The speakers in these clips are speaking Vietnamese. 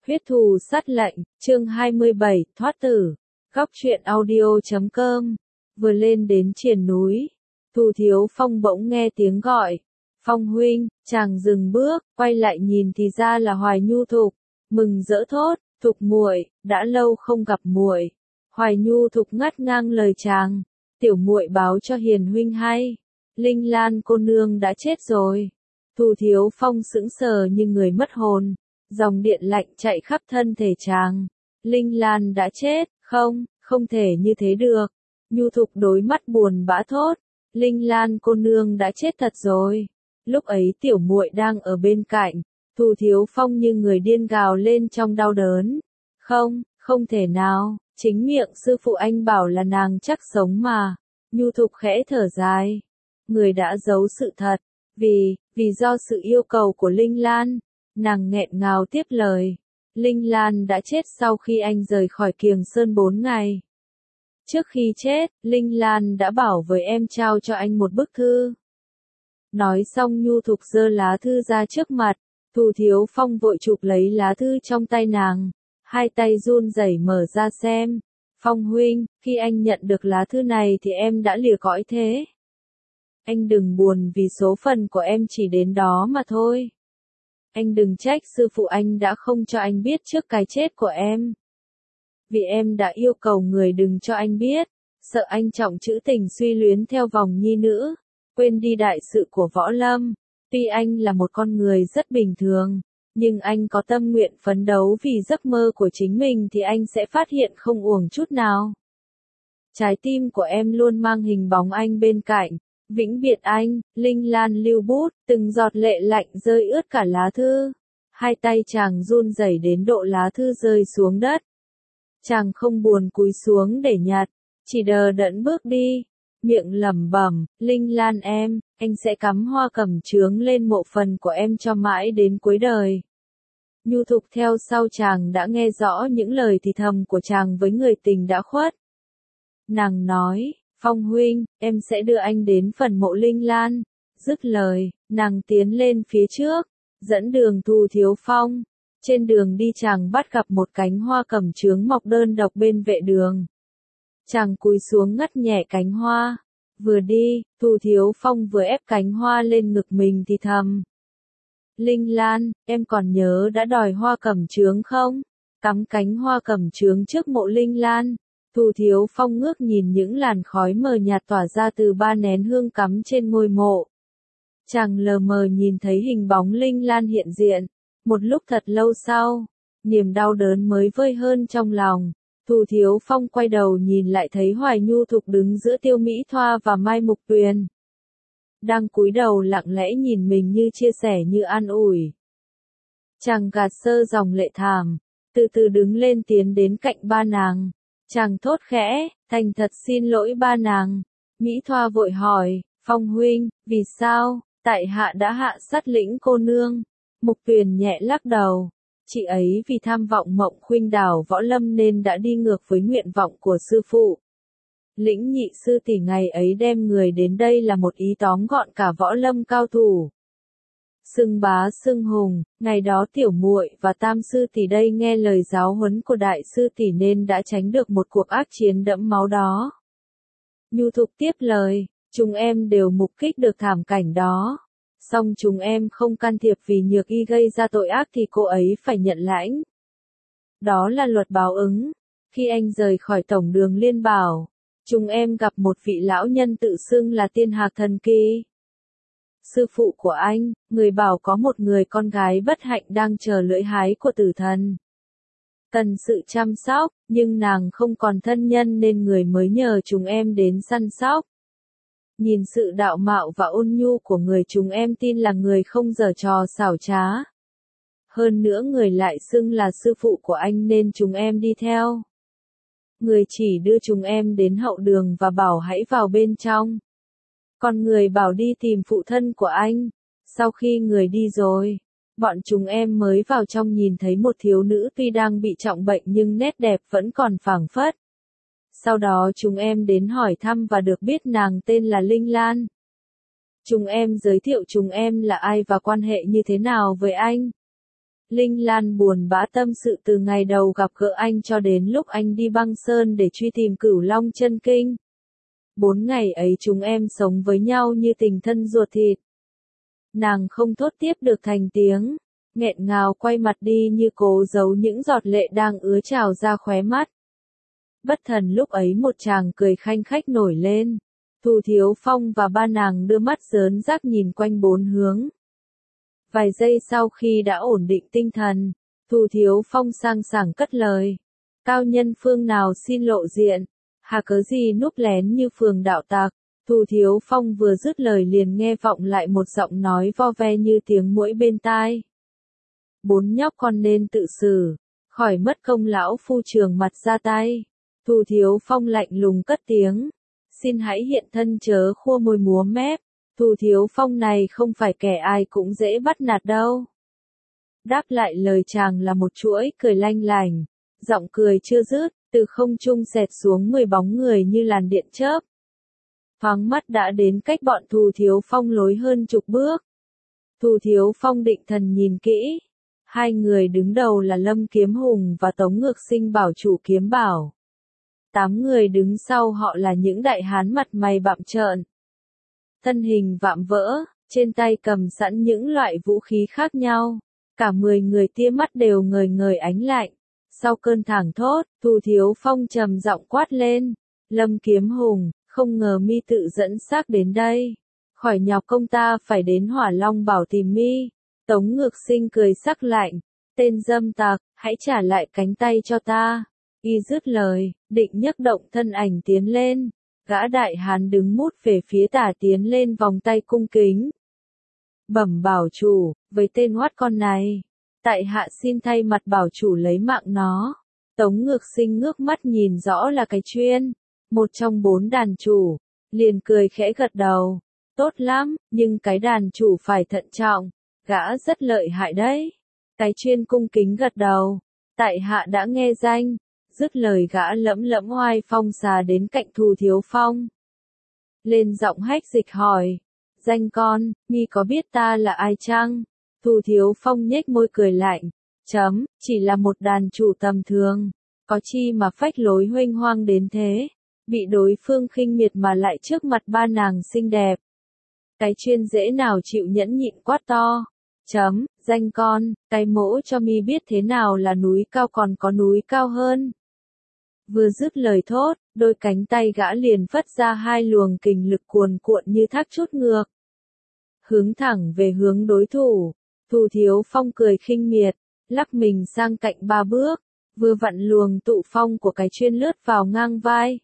Huyết thù sát lệnh, chương 27, thoát tử. Góc truyện audio.com. Vừa lên đến triền núi, Thù Thiếu Phong bỗng nghe tiếng gọi. Phong huynh, chàng dừng bước, quay lại nhìn thì ra là Hoài Nhu Thục. Mừng rỡ thốt, Thục muội, đã lâu không gặp muội. Hoài Nhu Thục ngắt ngang lời chàng, tiểu muội báo cho hiền huynh hay, Linh Lan cô nương đã chết rồi. Thù Thiếu Phong sững sờ như người mất hồn. Dòng điện lạnh chạy khắp thân thể chàng. Linh Lan đã chết, không thể như thế được. Nhu Thục đối mắt buồn bã thốt. Linh Lan cô nương đã chết thật rồi. Lúc ấy tiểu muội đang ở bên cạnh. Thù Thiếu Phong như người điên gào lên trong đau đớn. Không thể nào, chính miệng sư phụ anh bảo là nàng chắc sống mà. Nhu Thục khẽ thở dài. Người đã giấu sự thật. Vì do sự yêu cầu của Linh Lan. Nàng nghẹn ngào tiếp lời. Linh Lan đã chết sau khi anh rời khỏi Kiềng Sơn 4 ngày. Trước khi chết, Linh Lan đã bảo với em trao cho anh một bức thư. Nói xong Nhu Thục giơ lá thư ra trước mặt. Thù Thiếu Phong vội chụp lấy lá thư trong tay nàng. Hai tay run rẩy mở ra xem. Phong huynh, khi anh nhận được lá thư này thì em đã lìa cõi thế. Anh đừng buồn vì số phận của em chỉ đến đó mà thôi. Anh đừng trách sư phụ anh đã không cho anh biết trước cái chết của em. Vì em đã yêu cầu người đừng cho anh biết, sợ anh trọng trữ tình suy luyến theo vòng nhi nữ, quên đi đại sự của võ lâm. Tuy anh là một con người rất bình thường, nhưng anh có tâm nguyện phấn đấu vì giấc mơ của chính mình thì anh sẽ phát hiện không uổng chút nào. Trái tim của em luôn mang hình bóng anh bên cạnh. Vĩnh biệt anh, Linh Lan lưu bút, từng giọt lệ lạnh rơi ướt cả lá thư. Hai tay chàng run rẩy đến độ lá thư rơi xuống đất. Chàng không buồn cúi xuống để nhặt, chỉ đờ đẫn bước đi, miệng lẩm bẩm, Linh Lan em, anh sẽ cắm hoa cẩm chướng lên mộ phần của em cho mãi đến cuối đời. Nhu Thục theo sau chàng đã nghe rõ những lời thì thầm của chàng với người tình đã khuất. Nàng nói, Phong huynh, em sẽ đưa anh đến phần mộ Linh Lan. Dứt lời, nàng tiến lên phía trước, dẫn đường Thù Thiếu Phong. Trên đường đi chàng bắt gặp một cánh hoa cẩm chướng mọc đơn độc bên vệ đường. Chàng cúi xuống ngắt nhẹ cánh hoa. Vừa đi, Thù Thiếu Phong vừa ép cánh hoa lên ngực mình thì thầm. Linh Lan, em còn nhớ đã đòi hoa cẩm chướng không? Cắm cánh hoa cẩm chướng trước mộ Linh Lan. Thù Thiếu Phong ngước nhìn những làn khói mờ nhạt tỏa ra từ 3 nén hương cắm trên ngôi mộ. Chàng lờ mờ nhìn thấy hình bóng Linh Lan hiện diện. Một lúc thật lâu sau, niềm đau đớn mới vơi hơn trong lòng. Thù Thiếu Phong quay đầu nhìn lại thấy Hoài Nhu Thục đứng giữa Tiêu Mỹ Thoa và Mai Mục Tuyền. Đang cúi đầu lặng lẽ nhìn mình như chia sẻ như an ủi. Chàng gạt sơ dòng lệ thảm, từ từ đứng lên tiến đến cạnh ba nàng. Chàng thốt khẽ, thành thật xin lỗi ba nàng. Mỹ Thoa vội hỏi, Phong huynh, vì sao, tại hạ đã hạ sát lĩnh cô nương? Mục Tuyền nhẹ lắc đầu. Chị ấy vì tham vọng mộng khuynh đảo võ lâm nên đã đi ngược với nguyện vọng của sư phụ. Lĩnh nhị sư tỷ ngày ấy đem người đến đây là một ý tóm gọn cả võ lâm cao thủ. Xưng bá xưng hùng, ngày đó tiểu muội và tam sư tỷ đây nghe lời giáo huấn của đại sư tỷ nên đã tránh được một cuộc ác chiến đẫm máu đó. Nhu Thục tiếp lời, chúng em đều mục kích được thảm cảnh đó. Song chúng em không can thiệp vì Nhược Y gây ra tội ác thì cô ấy phải nhận lãnh. Đó là luật báo ứng. Khi anh rời khỏi tổng đường Liên Bảo, chúng em gặp một vị lão nhân tự xưng là Tiên Hạc Thần Kỳ. Sư phụ của anh, người bảo có một người con gái bất hạnh đang chờ lưỡi hái của tử thần. Cần sự chăm sóc, nhưng nàng không còn thân nhân nên người mới nhờ chúng em đến săn sóc. Nhìn sự đạo mạo và ôn nhu của người chúng em tin là người không giở trò xảo trá. Hơn nữa người lại xưng là sư phụ của anh nên chúng em đi theo. Người chỉ đưa chúng em đến hậu đường và bảo hãy vào bên trong. Còn người bảo đi tìm phụ thân của anh. Sau khi người đi rồi, bọn chúng em mới vào trong nhìn thấy một thiếu nữ tuy đang bị trọng bệnh nhưng nét đẹp vẫn còn phảng phất. Sau đó chúng em đến hỏi thăm và được biết nàng tên là Linh Lan. Chúng em giới thiệu chúng em là ai và quan hệ như thế nào với anh. Linh Lan buồn bã tâm sự từ ngày đầu gặp gỡ anh cho đến lúc anh đi băng sơn để truy tìm Cửu Long chân kinh. 4 ngày ấy chúng em sống với nhau như tình thân ruột thịt. Nàng không thốt tiếp được thành tiếng, nghẹn ngào quay mặt đi như cố giấu những giọt lệ đang ứa trào ra khóe mắt. Bất thần lúc ấy một chàng cười khanh khách nổi lên. Thu Thiếu Phong và ba nàng đưa mắt rớn rác nhìn quanh bốn hướng. Vài giây sau khi đã ổn định tinh thần, Thu Thiếu Phong sang sảng cất lời. Cao nhân phương nào xin lộ diện, hà cớ gì núp lén như phường đạo tặc. Thu Thiếu Phong vừa dứt lời liền nghe vọng lại một giọng nói vo ve như tiếng muỗi bên tai. 4 nhóc con nên tự xử, khỏi mất công lão phu trường mặt ra tay. Thu Thiếu Phong lạnh lùng cất tiếng. Xin hãy hiện thân chớ khua môi múa mép. Thu Thiếu Phong này không phải kẻ ai cũng dễ bắt nạt đâu. Đáp lại lời chàng là một chuỗi cười lanh lành. Giọng cười chưa dứt, từ không trung xẹt xuống 10 bóng người như làn điện chớp. Thoáng mắt đã đến cách bọn Thu Thiếu Phong lối hơn chục bước. Thu Thiếu Phong định thần nhìn kỹ. 2 người đứng đầu là Lâm Kiếm Hùng và Tống Ngược Sinh bảo chủ kiếm bảo. 8 người đứng sau họ là những đại hán mặt mày bặm trợn. Thân hình vạm vỡ, trên tay cầm sẵn những loại vũ khí khác nhau. Cả 10 người tia mắt đều ngời ngời ánh lạnh. Sau cơn thảng thốt, Thu Thiếu Phong trầm giọng quát lên. Lâm Kiếm Hùng, không ngờ mi tự dẫn xác đến đây. Khỏi nhọc công ta phải đến Hỏa Long Bảo tìm mi. Tống Ngược Sinh cười sắc lạnh. Tên dâm tặc, hãy trả lại cánh tay cho ta. Y dứt lời, định nhấc động thân ảnh tiến lên. Gã đại hán đứng mút về phía tả tiến lên vòng tay cung kính. Bẩm bảo chủ, với tên hoắt con này, tại hạ xin thay mặt bảo chủ lấy mạng nó. Tống Ngược Sinh ngước mắt nhìn rõ là cái chuyên, một trong 4 đàn chủ, liền cười khẽ gật đầu. Tốt lắm, nhưng cái đàn chủ phải thận trọng, gã rất lợi hại đấy. Cái chuyên cung kính gật đầu, tại hạ đã nghe danh. Dứt lời gã lẫm lẫm oai phong xà đến cạnh Thu Thiếu Phong. Lên giọng hách dịch hỏi. Danh con, mi có biết ta là ai chăng? Thu Thiếu Phong nhếch môi cười lạnh. Chỉ là một đàn chủ tầm thường. Có chi mà phách lối huênh hoang đến thế. Bị đối phương khinh miệt mà lại trước mặt ba nàng xinh đẹp. Cái chuyên dễ nào chịu nhẫn nhịn quát to. Danh con, cái mỗ cho mi biết thế nào là núi cao còn có núi cao hơn. Vừa dứt lời thốt, đôi cánh tay gã liền phất ra 2 luồng kình lực cuồn cuộn như thác trút ngược. Hướng thẳng về hướng đối thủ. Thu Thiếu Phong cười khinh miệt, lắc mình sang cạnh 3 bước, vừa vặn luồng tụ phong của cái chuyên lướt vào ngang vai.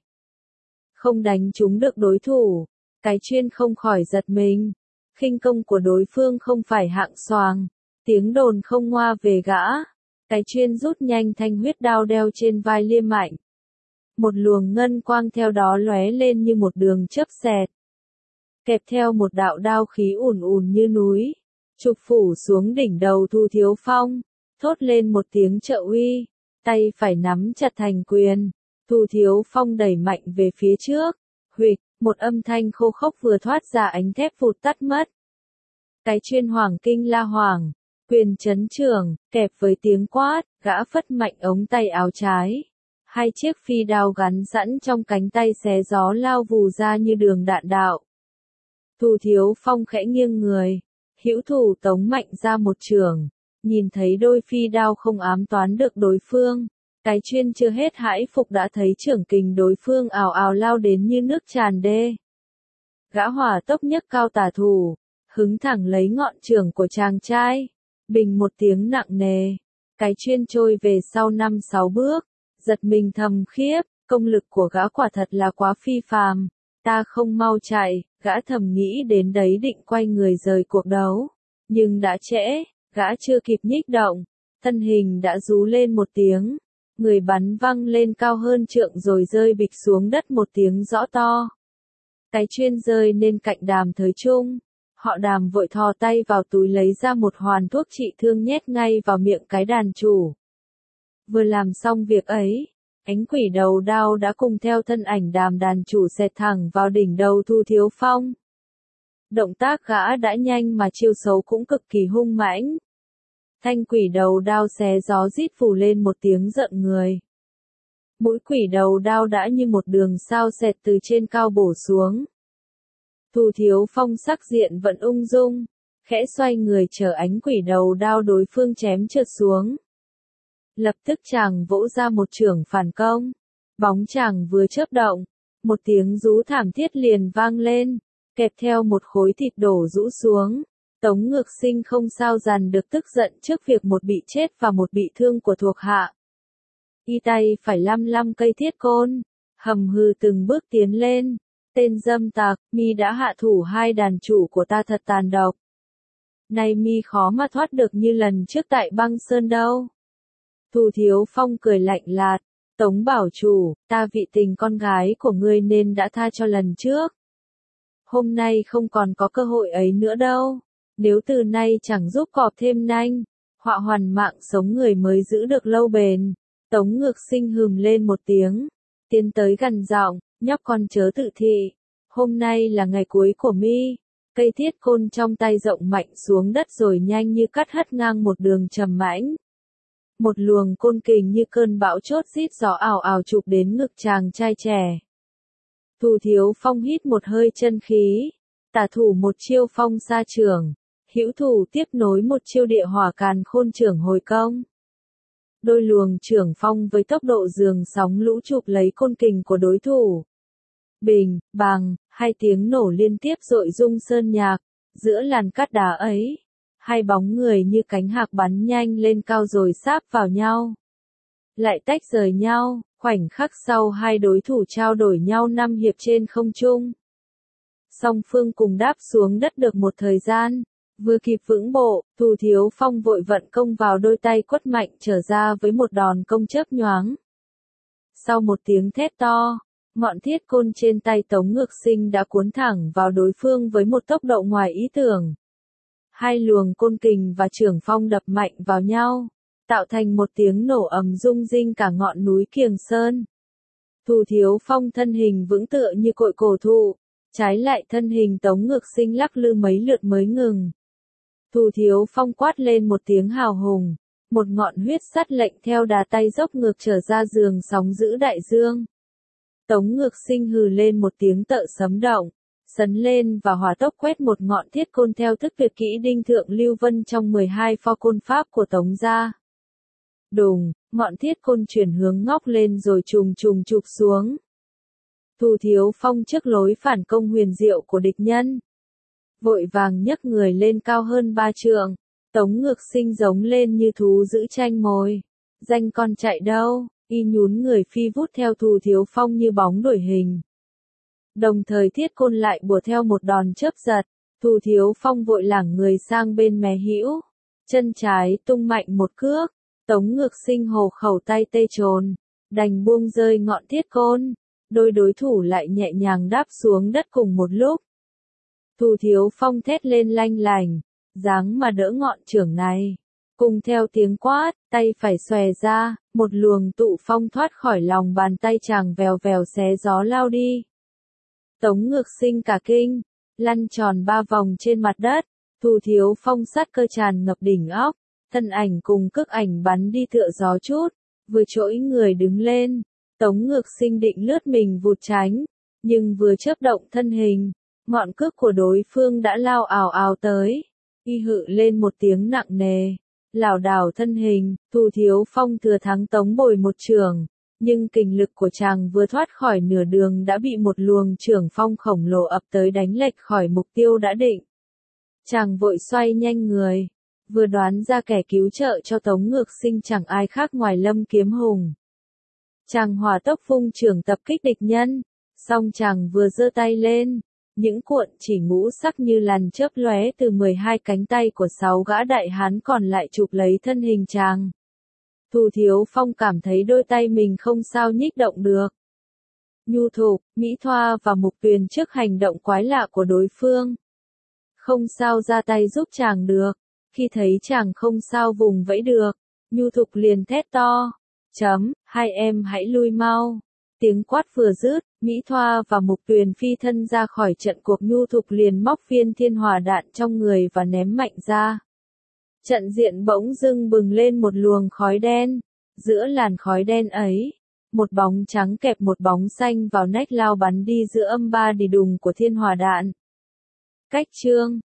Không đánh trúng được đối thủ, cái chuyên không khỏi giật mình. Khinh công của đối phương không phải hạng xoàng, tiếng đồn không ngoa về gã. Cái chuyên rút nhanh thanh huyết đao đeo trên vai liêm mạnh. Một luồng ngân quang theo đó lóe lên như một đường chớp xẹt. Kẹp theo một đạo đao khí ùn ùn như núi. Chụp phủ xuống đỉnh đầu Thu Thiếu Phong. Thốt lên một tiếng trợ uy. Tay phải nắm chặt thành quyền. Thu Thiếu Phong đẩy mạnh về phía trước. Huỵch, một âm thanh khô khốc vừa thoát ra ánh thép vụt tắt mất. Cái chuyên hoàng kinh la hoàng. Quyền chấn trường, kẹp với tiếng quát, gã phất mạnh ống tay áo trái. 2 chiếc phi đao gắn sẵn trong cánh tay xé gió lao vù ra như đường đạn đạo. Thu Thiếu Phong khẽ nghiêng người, hữu thủ tống mạnh ra một chưởng, nhìn thấy đôi phi đao không ám toán được đối phương. Cái chuyên chưa hết hãi phục đã thấy chưởng kình đối phương ào ào lao đến như nước tràn đê. Gã hỏa tốc nhấc cao tả thủ, hứng thẳng lấy ngọn chưởng của chàng trai. Bình một tiếng nặng nề, cái chuyên trôi về sau 5-6 bước, giật mình thầm khiếp, công lực của gã quả thật là quá phi phàm. Ta không mau chạy, gã thầm nghĩ đến đấy định quay người rời cuộc đấu. Nhưng đã trễ, gã chưa kịp nhích động, thân hình đã rú lên một tiếng, người bắn văng lên cao hơn trượng rồi rơi bịch xuống đất một tiếng rõ to. Cái chuyên rơi nên cạnh Đàm Thời Trung. Họ Đàm vội thò tay vào túi lấy ra một hoàn thuốc trị thương nhét ngay vào miệng cái đàn chủ. Vừa làm xong việc ấy, ánh quỷ đầu đao đã cùng theo thân ảnh Đàm đàn chủ xẹt thẳng vào đỉnh đầu Thu Thiếu Phong. Động tác gã đã nhanh mà chiêu xấu cũng cực kỳ hung mãnh. Thanh quỷ đầu đao xé gió rít vù lên một tiếng giận người. Mũi quỷ đầu đao đã như một đường sao xẹt từ trên cao bổ xuống. Thù Thiếu Phong sắc diện vẫn ung dung, khẽ xoay người chờ ánh quỷ đầu đao đối phương chém trượt xuống. Lập tức chàng vỗ ra một chưởng phản công. Bóng chàng vừa chớp động, một tiếng rú thảm thiết liền vang lên, kèm theo một khối thịt đổ rũ xuống. Tống Ngược Sinh không sao dằn được tức giận trước việc một bị chết và một bị thương của thuộc hạ. Y tay phải lăm lăm cây thiết côn, hầm hừ từng bước tiến lên. Tên dâm tặc, mi đã hạ thủ hai đàn chủ của ta thật tàn độc. Nay mi khó mà thoát được như lần trước tại Băng Sơn đâu. Thù Thiếu Phong cười lạnh lạt, Tống bảo chủ, ta vị tình con gái của ngươi nên đã tha cho lần trước. Hôm nay không còn có cơ hội ấy nữa đâu. Nếu từ nay chẳng giúp cọp thêm nanh, họa hoàn mạng sống người mới giữ được lâu bền. Tống Ngược Sinh hừm lên một tiếng, tiến tới gần giọng, nhóc con chớ tự thị. Hôm nay là ngày cuối của mi. Cây thiết côn trong tay rộng mạnh xuống đất rồi nhanh như cắt hất ngang một đường trầm mãnh. Một luồng côn kình như cơn bão chốt rít gió ảo ảo chụp đến ngực chàng trai trẻ. Thù Thiếu Phong hít một hơi chân khí, tả thủ một chiêu phong sa chưởng, hữu thủ tiếp nối một chiêu địa hỏa càn khôn chưởng hồi công. Đôi luồng chưởng phong với tốc độ dường sóng lũ chụp lấy côn kình của đối thủ. Bình, bằng, hai tiếng nổ liên tiếp rội rung sơn nhạc, giữa làn cát đá ấy. Hai bóng người như cánh hạc bắn nhanh lên cao rồi sáp vào nhau. Lại tách rời nhau, khoảnh khắc sau hai đối thủ trao đổi nhau 5 hiệp trên không trung. Song phương cùng đáp xuống đất được một thời gian, vừa kịp vững bộ, Thù Thiếu Phong vội vận công vào đôi tay quất mạnh trở ra với một đòn công chớp nhoáng. Sau một tiếng thét to, ngọn thiết côn trên tay Tống Ngược Sinh đã cuốn thẳng vào đối phương với một tốc độ ngoài ý tưởng. Hai luồng côn kình và chưởng phong đập mạnh vào nhau, tạo thành một tiếng nổ ầm rung rinh cả ngọn núi Kiềng Sơn. Thù Thiếu Phong thân hình vững tựa như cội cổ thụ, trái lại thân hình Tống Ngược Sinh lắc lư mấy lượt mới ngừng. Thù Thiếu Phong quát lên một tiếng hào hùng, một ngọn huyết sắt lệnh theo đà tay dốc ngược trở ra giường sóng giữ đại dương. Tống Ngược Sinh hừ lên một tiếng tợ sấm động, sấn lên và hỏa tốc quét một ngọn thiết côn theo thức tuyệt kỹ Đinh Thượng Lưu Vân trong 12 pho côn pháp của Tống gia. Đùng, ngọn thiết côn chuyển hướng ngóc lên rồi trùng trùng chụp xuống. Thù Thiếu Phong trước lối phản công huyền diệu của địch nhân, vội vàng nhấc người lên cao hơn 3 trượng. Tống Ngược Sinh giống lên như thú giữ tranh mồi. Danh con chạy đâu, y nhún người phi vút theo Thù Thiếu Phong như bóng đuổi hình. Đồng thời thiết côn lại bùa theo một đòn chớp giật, Thù Thiếu Phong vội lảng người sang bên mé hữu, chân trái tung mạnh một cước, Tống Ngược Sinh hồ khẩu tay tê trồn, đành buông rơi ngọn thiết côn, đôi đối thủ lại nhẹ nhàng đáp xuống đất cùng một lúc. Thù Thiếu Phong thét lên lanh lành, dáng mà đỡ ngọn chưởng này. Cùng theo tiếng quát, tay phải xòe ra, một luồng tụ phong thoát khỏi lòng bàn tay chàng vèo vèo xé gió lao đi. Tống Ngược Sinh cả kinh, lăn tròn 3 vòng trên mặt đất, Thù Thiếu Phong sát cơ tràn ngập đỉnh óc, thân ảnh cùng cước ảnh bắn đi tựa gió chút, vừa trỗi người đứng lên, Tống Ngược Sinh định lướt mình vụt tránh, nhưng vừa chớp động thân hình, ngọn cước của đối phương đã lao ào ào tới, y hự lên một tiếng nặng nề, lảo đảo thân hình, Thù Thiếu Phong thừa thắng Tống bồi một chưởng, nhưng kình lực của chàng vừa thoát khỏi nửa đường đã bị một luồng chưởng phong khổng lồ ập tới đánh lệch khỏi mục tiêu đã định. Chàng vội xoay nhanh người, vừa đoán ra kẻ cứu trợ cho Tống Ngược Sinh chẳng ai khác ngoài Lâm Kiếm Hùng. Chàng hỏa tốc vung chưởng tập kích địch nhân, song chàng vừa giơ tay lên, những cuộn chỉ ngũ sắc như làn chớp lóe từ 12 cánh tay của 6 gã đại hán còn lại chụp lấy thân hình chàng. Thù Thiếu Phong cảm thấy đôi tay mình không sao nhích động được. Nhu Thục, Mỹ Thoa và Mục Tuyền trước hành động quái lạ của đối phương, không sao ra tay giúp chàng được. Khi thấy chàng không sao vùng vẫy được, Nhu Thục liền thét to, hai em hãy lui mau. Tiếng quát vừa dứt, Mỹ Thoa và Mục Tuyền phi thân ra khỏi trận cuộc. Nhu Thục liền móc viên thiên hỏa đạn trong người và ném mạnh ra. Trận diện bỗng dưng bừng lên một luồng khói đen. Giữa làn khói đen ấy, một bóng trắng kẹp một bóng xanh vào nách lao bắn đi giữa âm ba đi đùng của thiên hỏa đạn. Cách chương